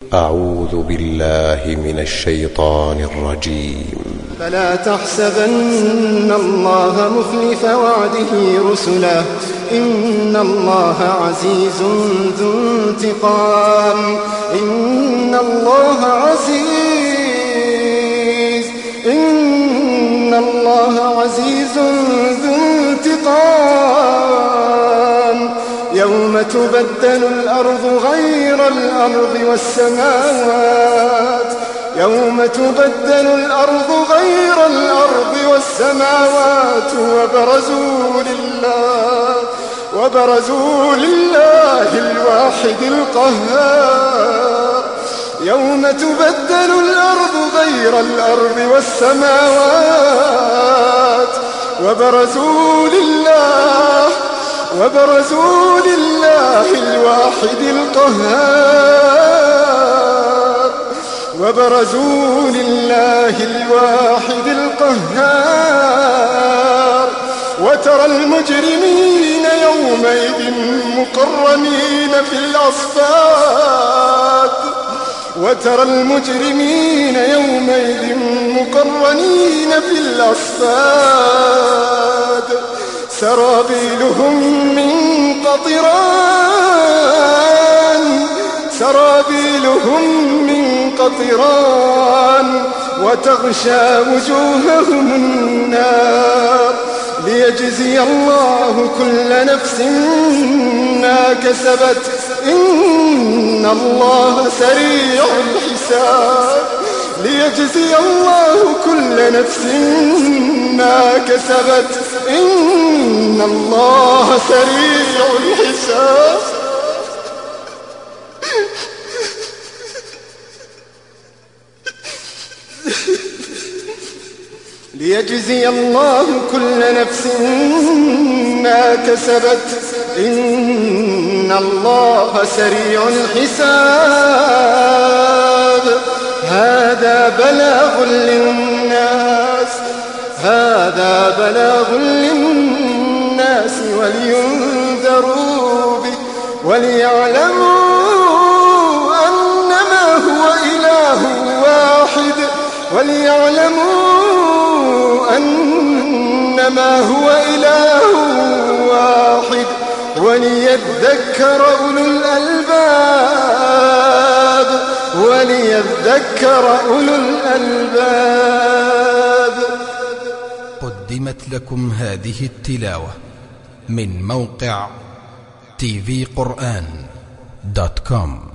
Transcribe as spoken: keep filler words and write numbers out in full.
أعوذ بالله من الشيطان الرجيم. فلا تحسبن الله مخلف وعده رسله إن الله عزيز ذو انتقام إن الله عزيز إن الله عزيز ذو انتقام يوم تبدل الأرض غير الأرض والسماوات يوم تبدل الأرض غير الأرض والسماوات وبرزوا لله وبرزوا لله الواحد القهار يوم تبدل الأرض غير الأرض والسماوات وبرزوا لله وبرزوا لله الواحد القهار وبرزوا لله الواحد القهار وترى المجرمين يومئذ مقرنين في الأصفاد وترى المجرمين يومئذ مقرنين في الأصفاد سرابيلهم من قطران سرابيلهم من قطران وتغشى وجوههم النار ليجزي الله كل نفس ما كسبت إن الله سريع الحساب ليجزي الله كل نفس ما كسبت إن الله سريع الحساب ليجزي الله كل نفس ما كسبت إن الله سريع الحساب هذا بلاغ للناس هذا بلاغ للناس ولينذروا به وليعلموا أنما هو إله واحد وليعلموا أنما هو إله واحد وليذكر أولو الألباب وليذكر أولو الألباب. قدمت لكم هذه التلاوة من موقع تي في قرآن دوت كوم.